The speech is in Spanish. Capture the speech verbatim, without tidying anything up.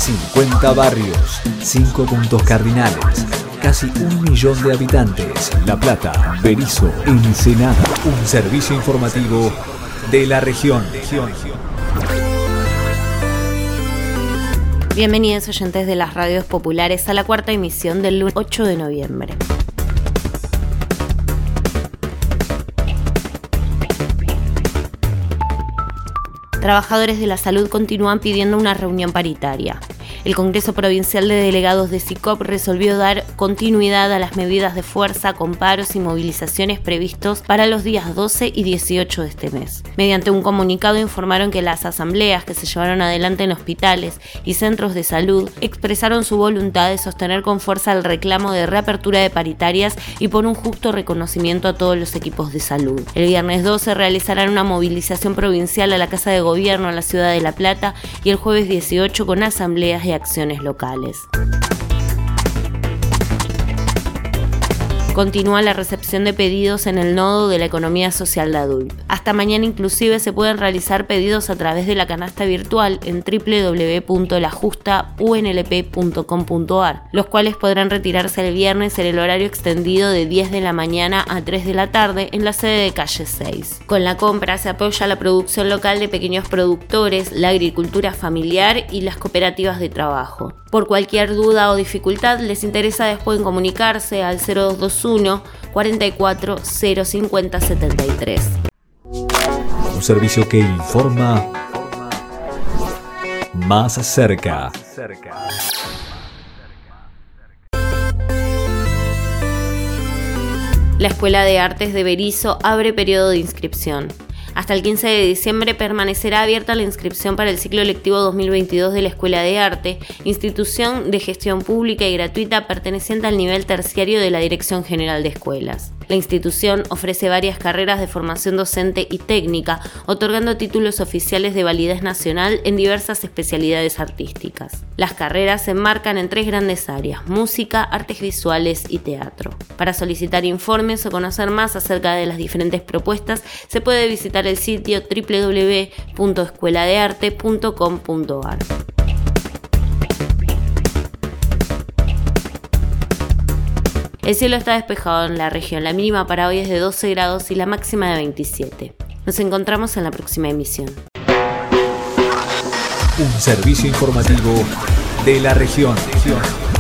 cincuenta barrios, cinco puntos cardinales, casi un millón de habitantes. La Plata, Berisso, Ensenada. Un servicio informativo de la región. Bienvenidos oyentes de las radios populares a la cuarta emisión del lunes ocho de noviembre. Trabajadores de la salud continúan pidiendo una reunión paritaria. El Congreso Provincial de Delegados de SICOP resolvió dar continuidad a las medidas de fuerza con paros y movilizaciones previstos para los días doce y dieciocho de este mes. Mediante un comunicado informaron que las asambleas que se llevaron adelante en hospitales y centros de salud expresaron su voluntad de sostener con fuerza el reclamo de reapertura de paritarias y por un justo reconocimiento a todos los equipos de salud. El viernes doce realizarán una movilización provincial a la Casa de Gobierno en la ciudad de La Plata y el jueves dieciocho con asambleas y acciones locales. Continúa la recepción de pedidos en el nodo de la economía social de A D U L P. Hasta mañana inclusive se pueden realizar pedidos a través de la canasta virtual en doble u doble u doble u punto la justa u n l p punto com punto a r, los cuales podrán retirarse el viernes en el horario extendido de diez de la mañana a tres de la tarde en la sede de calle seis. Con la compra se apoya la producción local de pequeños productores, la agricultura familiar y las cooperativas de trabajo. Por cualquier duda o dificultad les interesa después comunicarse al cero dos dos uno, cuarenta y cuatro, cero cincuenta, setenta y tres. Un servicio que informa más cerca. La Escuela de Artes de Berisso abre periodo de inscripción. Hasta el quince de diciembre permanecerá abierta la inscripción para el ciclo lectivo dos mil veintidós de la Escuela de Arte, institución de gestión pública y gratuita perteneciente al nivel terciario de la Dirección General de Escuelas. La institución ofrece varias carreras de formación docente y técnica, otorgando títulos oficiales de validez nacional en diversas especialidades artísticas. Las carreras se enmarcan en tres grandes áreas: música, artes visuales y teatro. Para solicitar informes o conocer más acerca de las diferentes propuestas, se puede visitar el sitio doble u doble u doble u punto escuela de arte punto com punto a r. El cielo está despejado en la región, la mínima para hoy es de doce grados y la máxima de veintisiete. Nos encontramos en la próxima emisión. Un servicio informativo de la región.